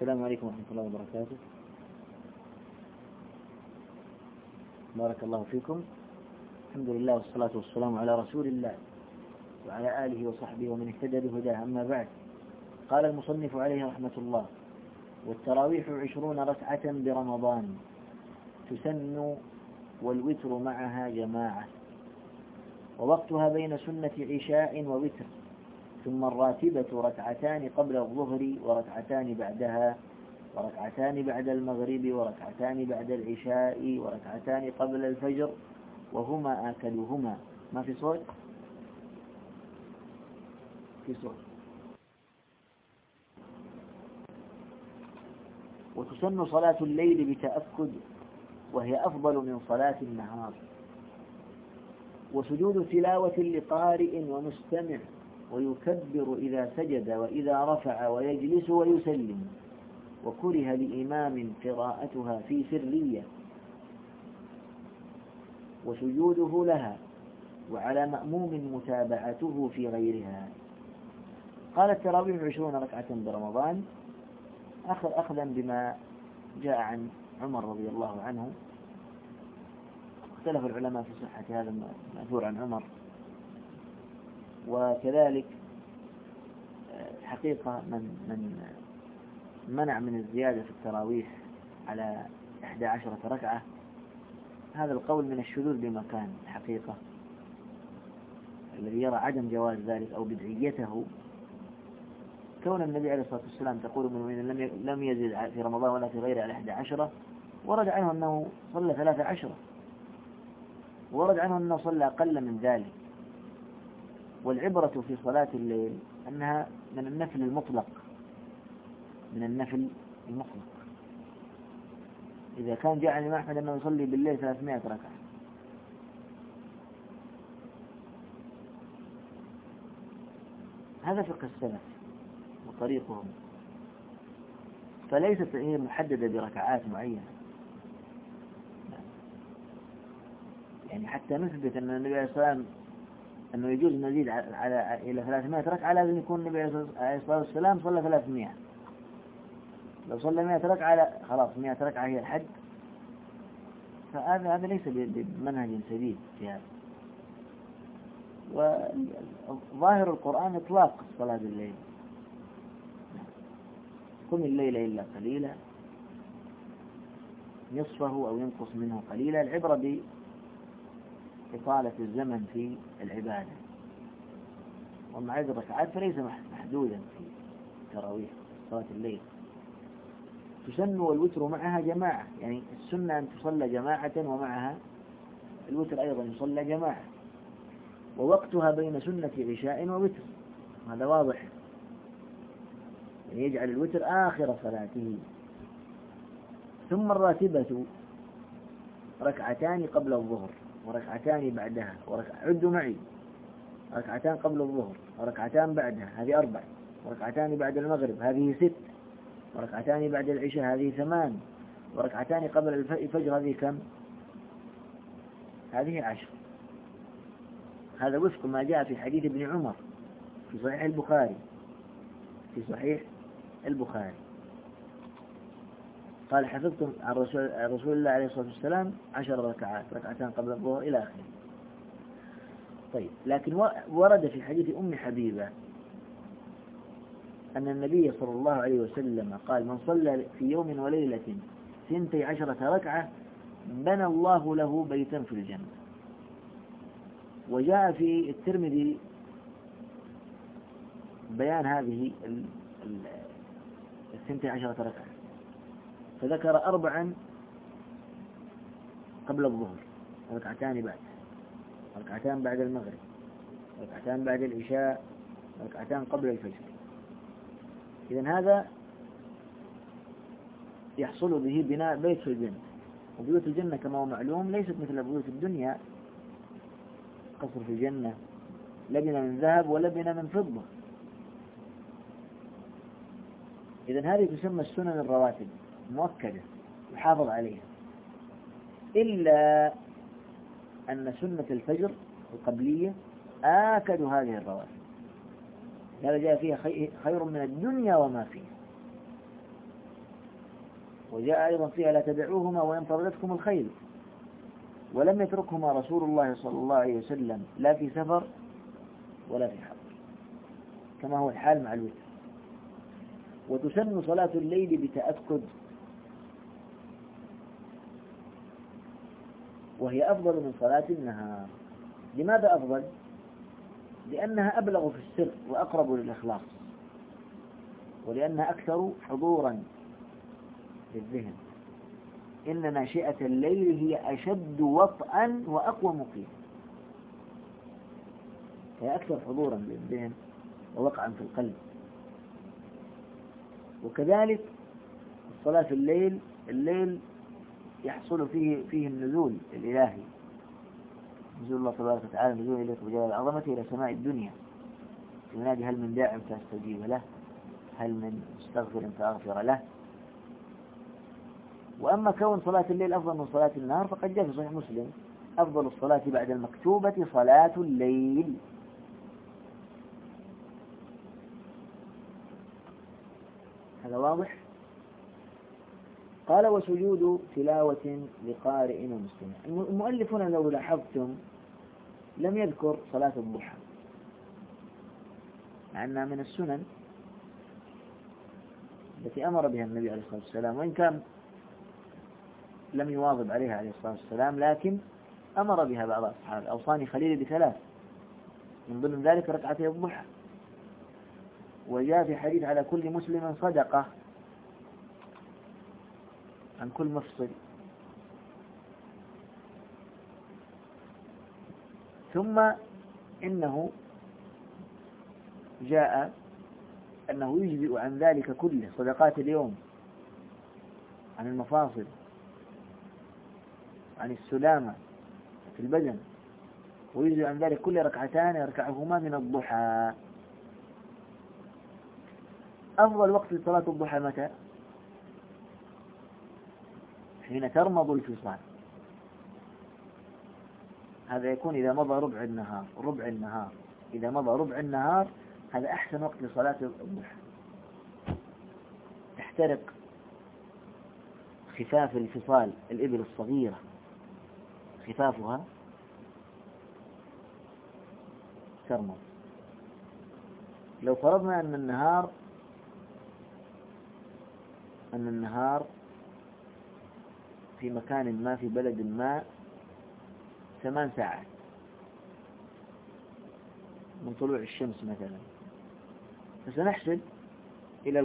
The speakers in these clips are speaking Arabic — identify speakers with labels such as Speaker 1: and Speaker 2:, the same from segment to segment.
Speaker 1: السلام عليكم ورحمة الله وبركاته. بارك الله فيكم. الحمد لله والصلاة والسلام على رسول الله وعلى آله وصحبه ومن اهتدى بهداه. أما بعد، قال المصنف عليه رحمة الله: والتراويح 20 ركعة برمضان تسن والوتر معها جماعة، ووقتها بين سنة عشاء ووتر، ثم الراتبة ركعتان قبل الظهر وركعتان بعدها، وركعتان بعد المغرب، وركعتان بعد العشاء، وركعتان قبل الفجر، وهما آكلهما. ما في صوت؟ في صوت. وتسن صلاة الليل بتأكد، وهي أفضل من صلاة النهار، وسجود تلاوة لقارئ ومستمع، ويكبر إذا سجد وإذا رفع، ويجلس ويسلم، وكره لإمام قراءتها في سرية وسجوده لها، وعلى مأموم متابعته في غيرها. قال التراويح 20 ركعة برمضان أخذا بما جاء عن عمر رضي الله عنه. اختلف العلماء في صحة هذا المأثور عن عمر، وكذلك حقيقة من منع من الزيادة في التراويح على 11 ركعة، هذا القول من الشذوذ بمكان الحقيقة. الذي يرى عدم جواز ذلك أو بدعيته، كون النبي عليه الصلاة والسلام تقول من لم يزد في رمضان ولا في غيره على 11، ورد عنه أنه صلى 13، ورد عنه أنه صلى أقل من ذلك. والعبرة في صلاة الليل أنها من النفل المطلق، من النفل المطلق. إذا كان جاء عن الإمام أحمد أنه يصلي بالليل 300 ركعة، هذا فقه السلف وطريقهم، فليست هي محددة بركعات معينة. يعني حتى نثبت أن النبي عليه الصلاة والسلام أنه يجوز نزيد إلى 300 ركعة، لازم يكون النبي عليه الصلاة والسلام صلى 300. لو صلى 100 ركعة خلاص 100 ركعة هي الحد، فهذا ليس بمنهج سديد في هذا. وظاهر القرآن إطلاق صلاة الليل: قم الليل إلا قليلا، نصفه أو ينقص منه قليلا. العبرة بإطالة الزمن في العبادة. ومع عدد الركعات فليس محدودا في تراويح صلاة الليل. تسن والوتر معها جماعة، يعني السنة أن تصلى جماعة ومعها الوتر أيضا يصلى جماعة، ووقتها بين سنة عشاء ووتر، هذا واضح، يعني يجعل الوتر آخر صلاته. ثم الراتبة ركعتان قبل الظهر وركعتان بعدها، عدوا معي: ركعتان قبل الظهر وركعتان بعدها، هذه 4، وركعتان بعد المغرب، هذه 6، وركعتان بعد العشاء، هذه 8، وركعتان قبل الفجر، هذه كم؟ هذه 10. هذا وفق ما جاء في حديث ابن عمر في صحيح البخاري، قال: حفظتم عن رسول الله عليه الصلاة والسلام 10 ركعات، ركعتان قبل الظهر إلى آخره. طيب، لكن ورد في حديث أم حبيبة أن النبي صلى الله عليه وسلم قال: من صلى في يوم وليلة 12 ركعة بنى الله له بيتا في الجنة. وجاء في الترمذي بيان هذه 12 ركعة، فذكر 4 قبل الظهر، وركعتان بعد، وركعتان بعد المغرب، وركعتان بعد العشاء، وركعتان قبل الفجر. إذن هذا يحصل به بناء بيت في الجنة. وبيوت الجنة كما هو معلوم ليست مثل بيوت الدنيا، قصر في الجنة لبنة من ذهب ولبنة من فضة. إذن هذه تسمى السنن الرواتب، مؤكدة يحافظ عليها، إلا أن سنة الفجر القبلية آكد هذه الرواتب، هذا جاء فيها خير من الدنيا وما فيها. وجاء أيضا فيها لا تدعوهما وإن طردتكم الخيل، ولم يتركهما رسول الله صلى الله عليه وسلم لا في سفر ولا في حضر، كما هو الحال مع الوتر. وتسن صلاة الليل بتأكد، وهي أفضل من صلاة النهار. لماذا أفضل؟ لأنها أبلغ في السر وأقرب للإخلاص، ولأنها أكثر حضورا للذهن. إن ناشئة الليل هي أشد وطئا وأقوى مقيم، هي أكثر حضورا للذهن ووقعا في القلب. وكذلك الصلاة في الليل يحصل فيه النزول الإلهي، نزول الله تبارك وتعالى، نزول إليك بجلال عظمته إلى سماء الدنيا، ينادي هل من داع فاستجيب له، هل من مستغفر فأغفر له. وأما كون صلاة الليل أفضل من صلاة النهار فقد جاء في صحيح مسلم: أفضل الصلاة بعد المكتوبة صلاة الليل. هذا واضح؟ قال: وسجود تلاوة لقارئ ومستمع. المؤلف هنا لو لاحظتم لم يذكر صلاة الضحى، مع أنها من السنن التي أمر بها النبي عليه الصلاة والسلام، وإن كان لم يواظب عليها عليه الصلاة والسلام، لكن أمر بها بعض أصحابه. أوصاني خليلي بثلاث، من ضمن ذلك ركعتي الضحى. وجاء في حديث: على كل مسلم صدقة عن كل مفصل. ثم إنه جاء أنه يجزئ عن ذلك كله، صدقات اليوم، عن المفاصل، عن السلامة في البدن، ويجزئ عن ذلك كل ركعتان يركعهما من الضحى. أفضل وقت لصلاة الضحى متى؟ حين ترمض الفصال. هذا يكون إذا مضى ربع النهار. إذا مضى ربع النهار هذا أحسن وقت لصلاة الضحى. تحترق خفاف الفصال، الإبل الصغيرة خفافها ترمض. لو فرضنا أن النهار في مكان ما، في بلد ما، 8 ساعات من طلوع الشمس مثلا، فسنحسب إلى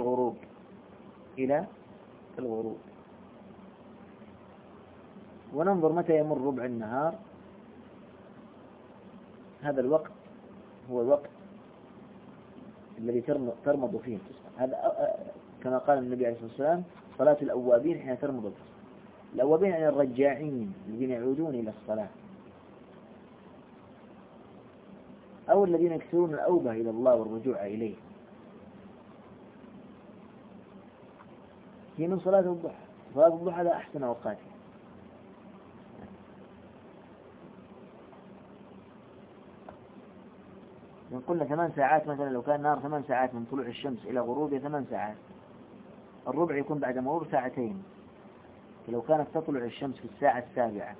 Speaker 1: الغروب وننظر متى يمر ربع النهار. هذا الوقت هو الوقت الذي ترمض فيه الفصال. هذا كما قال النبي عليه الصلاة والسلام: صلاة الأوابين حين ترمض الفصال. الأوابين يعني الرجاعين الذين يعودون إلى الصلاة، أو الذين يكثرون الأوبة إلى الله والرجوع إليه. هي من صلاة الضحى. صلاة الضحى هذا أحسن أوقاتها. من قلنا 8 ساعات مثلا، لو كان نهار 8 ساعات من طلوع الشمس إلى غروبها 8 ساعات، الربع يكون بعد مرور 2 ساعتين. فلو كانت تطلع الشمس في الساعة 7،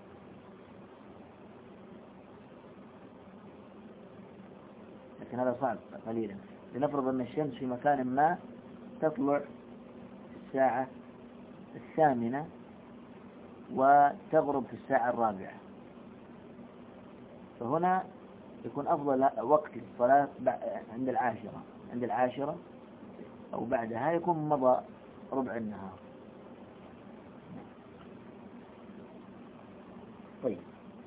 Speaker 1: لكن هذا صعب قليلا. لنفرض أن الشمس في مكان ما تطلع في الساعة 8 وتغرب في الساعة 4، فهنا يكون أفضل وقت للصلاة عند العاشرة أو بعدها، يكون مضى ربع النهار. طيب،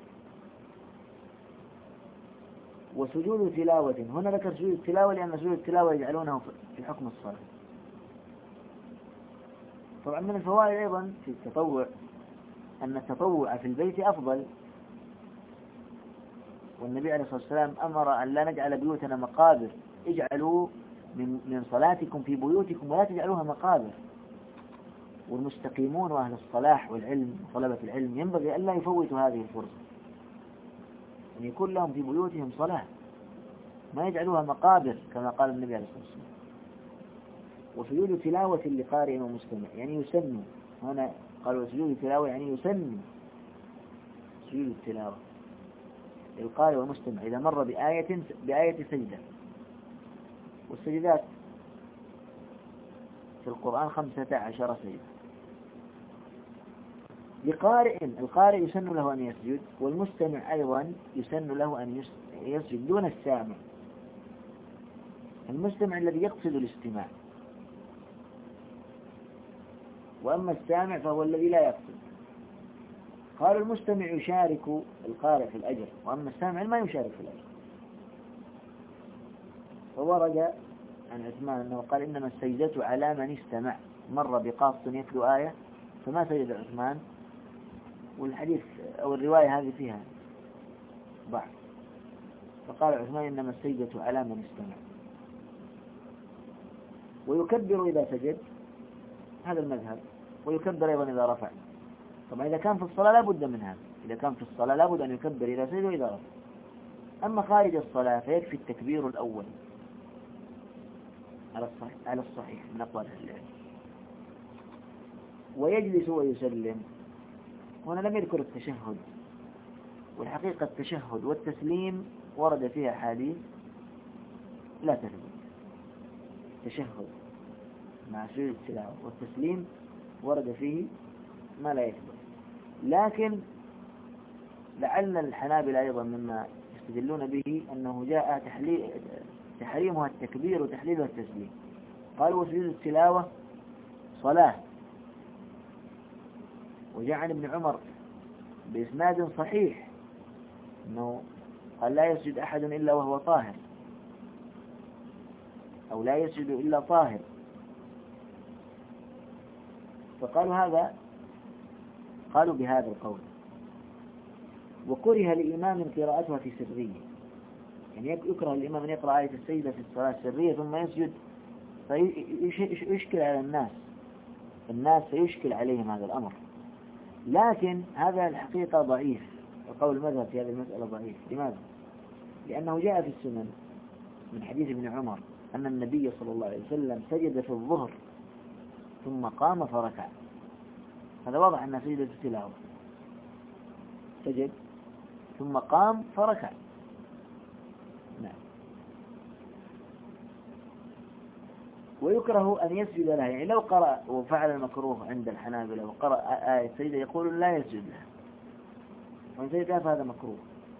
Speaker 1: وسجود تلاوة. هنا ذكر سجود التلاوة لأن سجود التلاوة يجعلونه في حكم الصلاة. طبعا من الفوائد أيضا في التطوع أن التطوع في البيت أفضل، والنبي عليه الصلاة والسلام أمر أن لا نجعل بيوتنا مقابر، اجعلوا من صلاتكم في بيوتكم ولا تجعلوها مقابر. والمستقيمون وأهل الصلاح والعلم وطلبة العلم ينبغي أن لا يفوتوا هذه الفرصة، أن يكون لهم في بيوتهم صلاة، ما يجعلوها مقابر كما قال النبي عليه الصلاة والسلام. وسجود تلاوة لقارئ ومستمع يعني يسن. هنا قالوا سجود التلاوة يعني يسن سجود التلاوة للقارئ والمستمع إذا مر بآية سجدة. والسجدات في القرآن 15 سجدة. القارئ يسن له أن يسجد، والمستمع أيضا يسن له أن يسجد دون السامع. المستمع الذي يقصد الاستماع، وأما السامع فهو الذي لا يقصد. قالوا المستمع يشارك القارئ في الأجر، وأما السامع ما يشارك في الأجر. فورد عن عثمان أنه قال إنما السجدة على من استمع، مر بقاص يتلو آية فما سجد عثمان. والحديث أو الرواية هذه فيها ضعف، فقال عثمان إنما السجدة على من استمع. ويكبر إذا سجد، هذا المذهب، ويكبر أيضا إذا رفع. طبعا إذا كان في الصلاة لا بد من هذا، إذا كان في الصلاة لا بد أن يكبر إذا سجد وإذا رفع. أما خارج الصلاة فيكفي التكبير الأول على الصحيح من أقوال العلم. ويجلس ويسلم. هنا لم يذكر التشهد، والحقيقة التشهد والتسليم ورد فيها حديث لا تثبت. التشهد مع سجود التلاوة والتسليم ورد فيه ما لا يثبت. لكن لعل الحنابلة أيضا مما يستدلون به أنه جاء تحريمها التكبير وتحليلها التسليم. قالوا وسجود التلاوة صلاة، وجاء عن ابن عمر بإسناد صحيح أنه قال لا يسجد أحد إلا وهو طاهر، أو لا يسجد إلا طاهر. قالوا بهذا القول. وكره لإمام قراءتها في سرية، يعني يكره الإمام أن يقرأ آية السجدة في الصلاة السرية ثم يسجد فيشكل على الناس سيشكل عليهم هذا الأمر. لكن هذا الحقيقة ضعيف، وقول المذهب في هذه المسألة ضعيف. لماذا؟ لأنه جاء في السنن من حديث ابن عمر أن النبي صلى الله عليه وسلم سجد في الظهر ثم قام فركع. هذا واضح أنها سجدة التلاوة، سجد ثم قام فركع. نعم. ويكره أن يسجد لها، يعني لو قرأ وفعل المكروه عند الحنابلة وقرأ آية سجدة يقول لا يسجد لها، وإن سجد لها فهذا مكروه.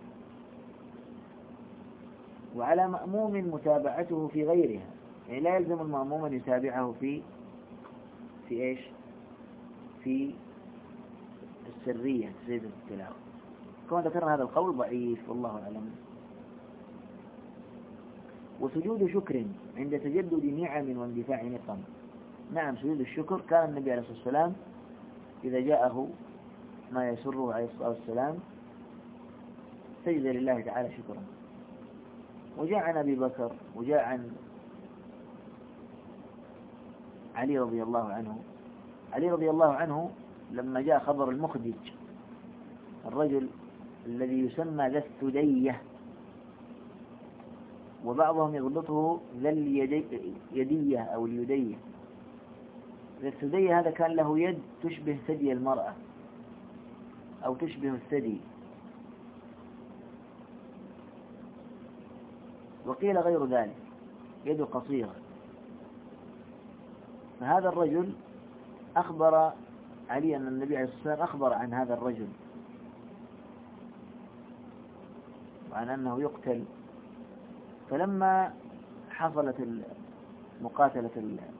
Speaker 1: وعلى مأموم متابعته في غيرها، يعني لا يلزم المأموم أن يتابعه في إيش؟ في السرية سجدة التلاوة. كما ذكرنا هذا القول ضعيف والله أعلم. وسجود شكر عند تجدد نعم واندفاع نقم. نعم، سجود الشكر كان النبي عليه الصلاة والسلام إذا جاءه ما يسره عليه الصلاة والسلام سجد لله تعالى شكرا. وجاء عن أبي بكر، وجاء عن علي رضي الله عنه. علي رضي الله عنه لما جاء خبر المخدج، الرجل الذي يسمى ذا الثدية، وبعضهم يضبطه ذا اليدية أو اليدية. ذا الثدية هذا كان له يد تشبه ثدي المرأة أو تشبه الثدي، وقيل غير ذلك، يد قصيرة. فهذا الرجل أخبر علي أن النبي عليه الصلاة والسلام أخبر عن هذا الرجل وعن أنه يقتل. فلما حصلت مقاتلة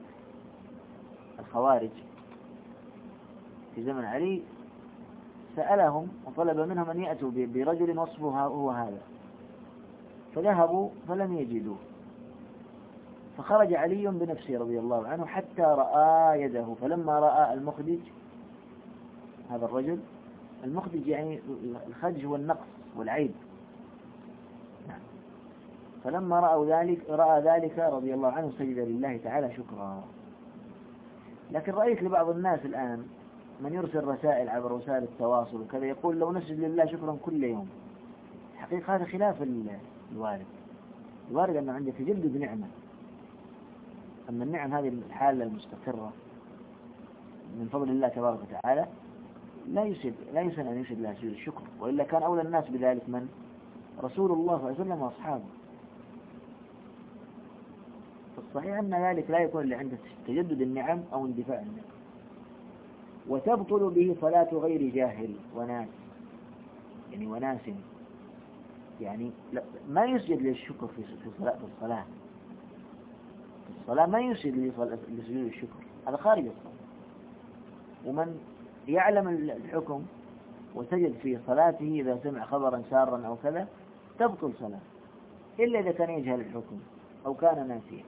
Speaker 1: الخوارج في زمن علي سألهم وطلب منهم أن يأتوا برجل وصفه هو هذا، فذهبوا فلم يجدوه. فخرج علي بنفسه رضي الله عنه حتى رأى يده، فلما رأى المخدج، هذا الرجل المخدج يعني الخدج هو النقص والعيب، فلما رأى ذلك رضي الله عنه سجد لله تعالى شكرا. لكن رأيت لبعض الناس الآن من يرسل رسائل عبر وسائل التواصل وكذا يقول لو نسجد لله شكرا كل يوم. حقيقة هذا خلاف الوارد. الوارد أنه عند تجدد نعمة أما النعم هذه الحالة المستقرة من فضل الله تبارك وتعالى لا يسن أن يسد لها سجود الشكر، وإلا كان أولى الناس بذلك من؟ رسول الله صلى الله عليه وسلم وأصحابه. فالصحيح أن ذلك لا يكون إلا عند تجدد النعم أو اندفاع النعم. وتبطل به صلاة غير جاهل وناس، يعني وناس، يعني ما يسجد للشكر في الصلاة. في الصلاة ما يسجد لسجود الشكر، هذا خارج الصلاة. ومن يعلم الحكم وسجد في صلاته إذا سمع خبرا سارا أو كذا تبطل صلاة، إلا إذا كان يجهل الحكم أو كان ناسيا.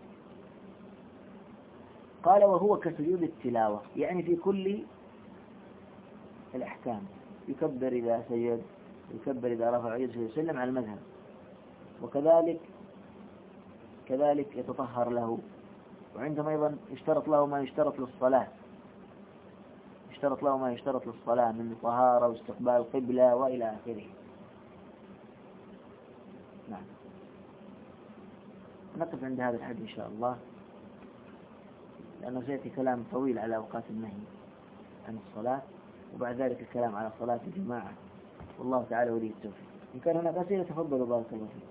Speaker 1: قال وهو كسجود التلاوة، يعني في كل الأحكام، يكبر إذا سجد، يكبر إذا رفع يده ويسلم على المذهب. كذلك يتطهر له، وعندهم أيضا يشترط له ما يشترط للصلاة، من طهارة واستقبال القبلة وإلى آخره. نعم، نقف عند هذا الحد إن شاء الله، لأنه سيأتي كلام طويل على أوقات النهي عن الصلاة، وبعد ذلك الكلام على صلاة الجماعة، والله تعالى ولي التوفيق. إن كان هناك أسئلة تفضلوا، بارك الله فيكم.